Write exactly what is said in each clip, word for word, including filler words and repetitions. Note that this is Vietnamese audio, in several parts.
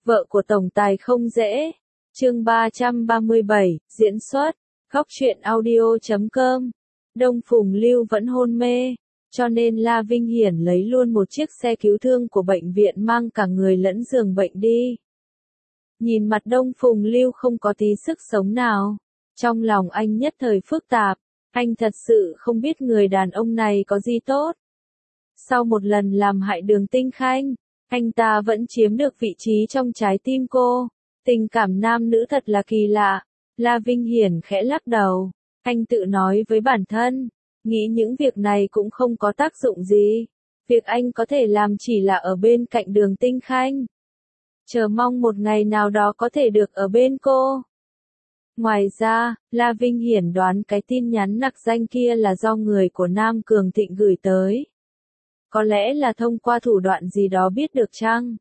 Vợ của tổng tài không dễ. Chương ba trăm ba mươi bảy, diễn xuất. Góc truyện audio chấm com. Đông Phùng Lưu vẫn hôn mê, cho nên La Vinh Hiển lấy luôn một chiếc xe cứu thương của bệnh viện mang cả người lẫn giường bệnh đi. Nhìn mặt Đông Phùng Lưu không có tí sức sống nào, trong lòng anh nhất thời phức tạp, anh thật sự không biết người đàn ông này có gì tốt. Sau một lần làm hại Đường Tinh Khanh, anh ta vẫn chiếm được vị trí trong trái tim cô. Tình cảm nam nữ thật là kỳ lạ. La Vinh Hiển khẽ lắc đầu, anh tự nói với bản thân, nghĩ những việc này cũng không có tác dụng gì. Việc anh có thể làm chỉ là ở bên cạnh Đường Tinh Khanh, chờ mong một ngày nào đó có thể được ở bên cô. Ngoài ra, La Vinh Hiển đoán cái tin nhắn nặc danh kia là do người của Nam Cường Thịnh gửi tới. Có lẽ là thông qua thủ đoạn gì đó biết được chăng?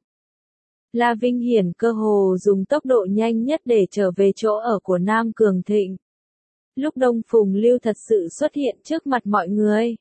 La Vinh Hiển cơ hồ dùng tốc độ nhanh nhất để trở về chỗ ở của Nam Cường Thịnh. Lúc Đông Phùng Lưu thật sự xuất hiện trước mặt mọi người,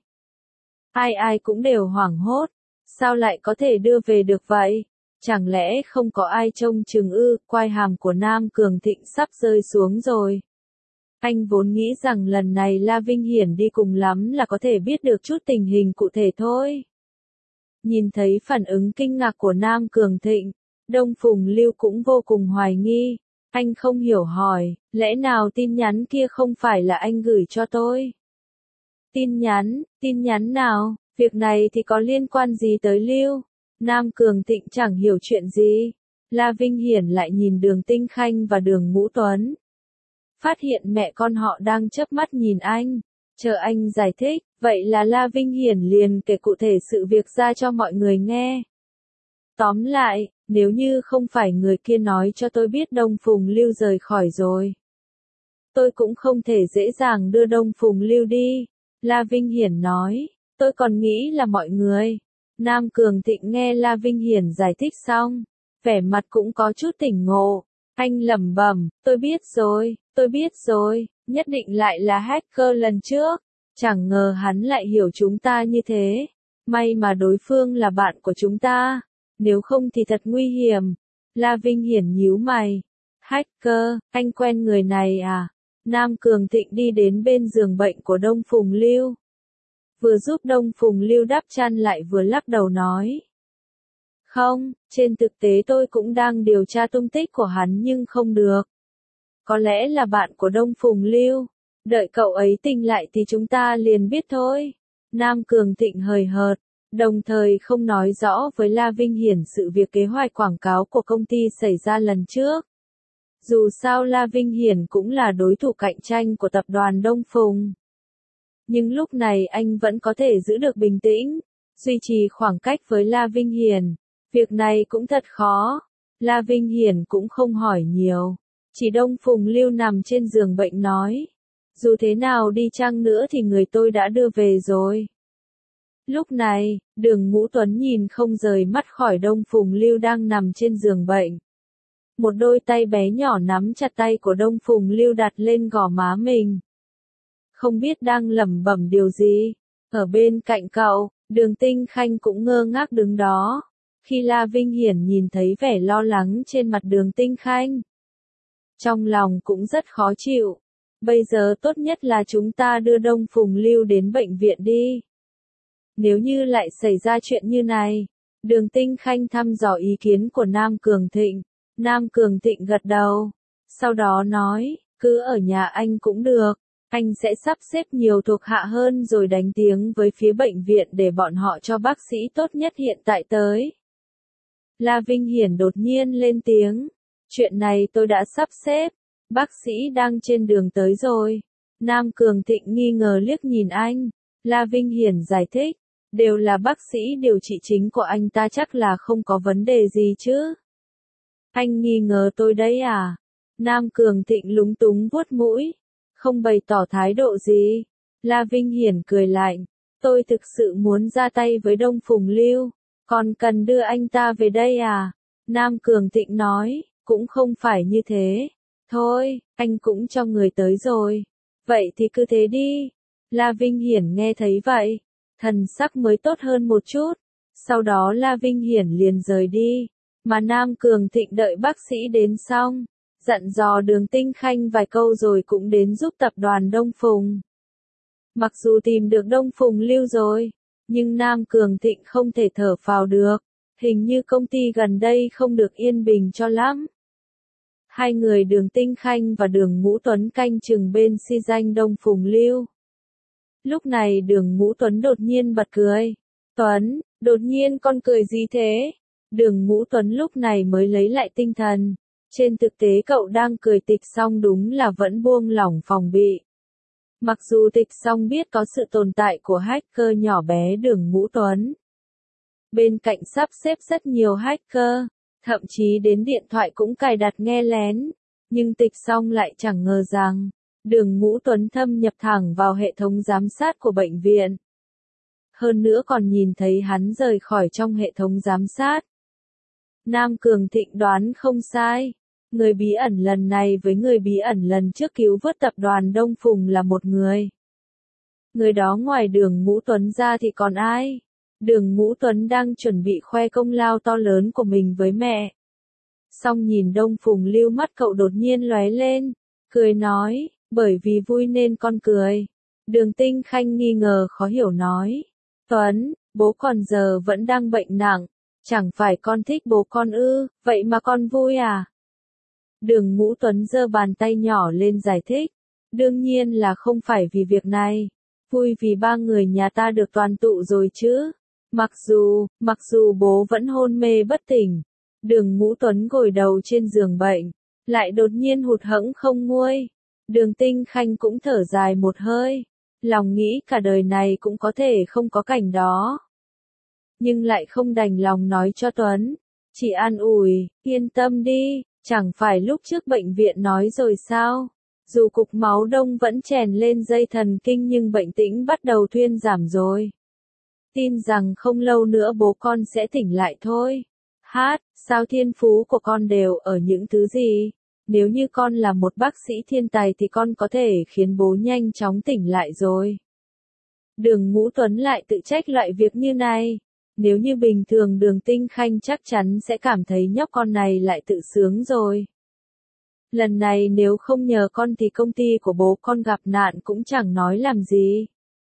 ai ai cũng đều hoảng hốt. Sao lại có thể đưa về được vậy? Chẳng lẽ không có ai trông chừng ư? Quai hàm của Nam Cường Thịnh sắp rơi xuống rồi. Anh vốn nghĩ rằng lần này La Vinh Hiển đi cùng lắm là có thể biết được chút tình hình cụ thể thôi. Nhìn thấy phản ứng kinh ngạc của Nam Cường Thịnh, Đông Phùng Lưu cũng vô cùng hoài nghi. Anh không hiểu hỏi, lẽ nào tin nhắn kia không phải là anh gửi cho tôi? Tin nhắn, tin nhắn nào? Việc này thì có liên quan gì tới Lưu? Nam Cường Thịnh chẳng hiểu chuyện gì. La Vinh Hiển lại nhìn Đường Tinh Khanh và Đường Ngũ Tuấn. Phát hiện mẹ con họ đang chớp mắt nhìn anh. Chờ anh giải thích, vậy là La Vinh Hiển liền kể cụ thể sự việc ra cho mọi người nghe. Tóm lại, nếu như không phải người kia nói cho tôi biết Đông Phùng Lưu rời khỏi rồi, tôi cũng không thể dễ dàng đưa Đông Phùng Lưu đi. La Vinh Hiển nói, tôi còn nghĩ là mọi người. Nam Cường Thịnh nghe La Vinh Hiển giải thích xong, vẻ mặt cũng có chút tỉnh ngộ. Anh lẩm bẩm, tôi biết rồi, tôi biết rồi, nhất định lại là hacker lần trước. Chẳng ngờ hắn lại hiểu chúng ta như thế. May mà đối phương là bạn của chúng ta, nếu không thì thật nguy hiểm. La Vinh Hiển nhíu mày. Hacker, anh quen người này à? Nam Cường Thịnh đi đến bên giường bệnh của Đông Phùng Lưu, vừa giúp Đông Phùng Lưu đắp chăn lại vừa lắc đầu nói. Không, trên thực tế tôi cũng đang điều tra tung tích của hắn nhưng không được. Có lẽ là bạn của Đông Phùng Lưu. Đợi cậu ấy tỉnh lại thì chúng ta liền biết thôi. Nam Cường Thịnh hời hợt, đồng thời không nói rõ với La Vinh Hiển sự việc kế hoạch quảng cáo của công ty xảy ra lần trước. Dù sao La Vinh Hiển cũng là đối thủ cạnh tranh của tập đoàn Đông Phùng. Nhưng lúc này anh vẫn có thể giữ được bình tĩnh, duy trì khoảng cách với La Vinh Hiển. Việc này cũng thật khó. La Vinh Hiển cũng không hỏi nhiều. Chỉ Đông Phùng Lưu nằm trên giường bệnh nói. Dù thế nào đi chăng nữa thì người tôi đã đưa về rồi. Lúc này, Đường Ngũ Tuấn nhìn không rời mắt khỏi Đông Phùng Lưu đang nằm trên giường bệnh. Một đôi tay bé nhỏ nắm chặt tay của Đông Phùng Lưu đặt lên gò má mình. Không biết đang lẩm bẩm điều gì. Ở bên cạnh cậu, Đường Tinh Khanh cũng ngơ ngác đứng đó. Khi La Vinh Hiển nhìn thấy vẻ lo lắng trên mặt Đường Tinh Khanh, trong lòng cũng rất khó chịu. Bây giờ tốt nhất là chúng ta đưa Đông Phùng Lưu đến bệnh viện đi. Nếu như lại xảy ra chuyện như này. Đường Tinh Khanh thăm dò ý kiến của Nam Cường Thịnh. Nam Cường Thịnh gật đầu. Sau đó nói, cứ ở nhà anh cũng được. Anh sẽ sắp xếp nhiều thuộc hạ hơn rồi đánh tiếng với phía bệnh viện để bọn họ cho bác sĩ tốt nhất hiện tại tới. La Vinh Hiển đột nhiên lên tiếng. Chuyện này tôi đã sắp xếp. Bác sĩ đang trên đường tới rồi. Nam Cường Thịnh nghi ngờ liếc nhìn anh. La Vinh Hiển giải thích. Đều là bác sĩ điều trị chính của anh ta, chắc là không có vấn đề gì chứ. Anh nghi ngờ tôi đấy à? Nam Cường Thịnh lúng túng vuốt mũi. Không bày tỏ thái độ gì. La Vinh Hiển cười lạnh. Tôi thực sự muốn ra tay với Đông Phùng Lưu. Còn cần đưa anh ta về đây à? Nam Cường Thịnh nói. Cũng không phải như thế. Thôi, anh cũng cho người tới rồi. Vậy thì cứ thế đi. La Vinh Hiển nghe thấy vậy, thần sắc mới tốt hơn một chút. Sau đó La Vinh Hiển liền rời đi. Mà Nam Cường Thịnh đợi bác sĩ đến xong, dặn dò Đường Tinh Khanh vài câu rồi cũng đến giúp tập đoàn Đông Phùng. Mặc dù tìm được Đông Phùng Lưu rồi, nhưng Nam Cường Thịnh không thể thở phào được, hình như công ty gần đây không được yên bình cho lắm. Hai người Đường Tinh Khanh và Đường Ngũ Tuấn canh chừng bên si danh Đông Phùng Lưu. Lúc này Đường Ngũ Tuấn đột nhiên bật cười. Tuấn, đột nhiên con cười gì thế? Đường Ngũ Tuấn lúc này mới lấy lại tinh thần. Trên thực tế cậu đang cười Tịch Song đúng là vẫn buông lỏng phòng bị. Mặc dù Tịch Song biết có sự tồn tại của hacker nhỏ bé Đường Ngũ Tuấn. Bên cạnh sắp xếp rất nhiều hacker, thậm chí đến điện thoại cũng cài đặt nghe lén. Nhưng Tịch Song lại chẳng ngờ rằng, Đường Ngũ Tuấn thâm nhập thẳng vào hệ thống giám sát của bệnh viện. Hơn nữa còn nhìn thấy hắn rời khỏi trong hệ thống giám sát. Nam Cường Thịnh đoán không sai. Người bí ẩn lần này với người bí ẩn lần trước cứu vớt tập đoàn Đông Phùng là một người. Người đó ngoài Đường Ngũ Tuấn ra thì còn ai? Đường Ngũ Tuấn đang chuẩn bị khoe công lao to lớn của mình với mẹ. Xong nhìn Đông Phùng Lưu mắt cậu đột nhiên lóe lên, cười nói, bởi vì vui nên con cười. Đường Tinh Khanh nghi ngờ khó hiểu nói, Tuấn, bố còn giờ vẫn đang bệnh nặng, chẳng phải con thích bố con ư, vậy mà con vui à? Đường Ngũ Tuấn giơ bàn tay nhỏ lên giải thích, đương nhiên là không phải vì việc này, vui vì ba người nhà ta được đoàn tụ rồi chứ. Mặc dù, mặc dù bố vẫn hôn mê bất tỉnh, Đường Ngũ Tuấn gội đầu trên giường bệnh, lại đột nhiên hụt hẫng không nguôi. Đường Tinh Khanh cũng thở dài một hơi, lòng nghĩ cả đời này cũng có thể không có cảnh đó. Nhưng lại không đành lòng nói cho Tuấn, chỉ an ủi, yên tâm đi, chẳng phải lúc trước bệnh viện nói rồi sao? Dù cục máu đông vẫn chèn lên dây thần kinh nhưng bệnh tĩnh bắt đầu thuyên giảm rồi. Tin rằng không lâu nữa bố con sẽ tỉnh lại thôi. Hát, sao thiên phú của con đều ở những thứ gì? Nếu như con là một bác sĩ thiên tài thì con có thể khiến bố nhanh chóng tỉnh lại rồi. Đường Ngũ Tuấn lại tự trách loại việc như này. Nếu như bình thường Đường Tinh Khanh chắc chắn sẽ cảm thấy nhóc con này lại tự sướng rồi. Lần này nếu không nhờ con thì công ty của bố con gặp nạn cũng chẳng nói làm gì.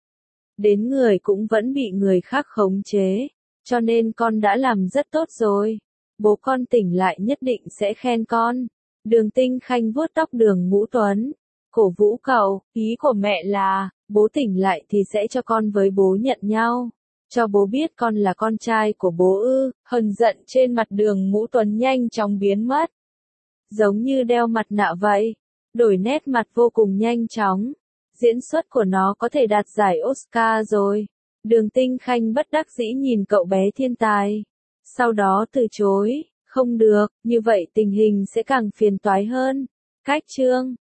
Đến người cũng vẫn bị người khác khống chế, cho nên con đã làm rất tốt rồi. Bố con tỉnh lại nhất định sẽ khen con. Đường Tinh Khanh vuốt tóc Đường Ngũ Tuấn, cổ vũ cậu, ý của mẹ là, bố tỉnh lại thì sẽ cho con với bố nhận nhau. Cho bố biết con là con trai của bố ư, hờn giận trên mặt Đường Ngũ Tuấn nhanh chóng biến mất. Giống như đeo mặt nạ vậy, đổi nét mặt vô cùng nhanh chóng. Diễn xuất của nó có thể đạt giải Oscar rồi. Đường Tinh Khanh bất đắc dĩ nhìn cậu bé thiên tài. Sau đó từ chối, không được, như vậy tình hình sẽ càng phiền toái hơn. Cách chương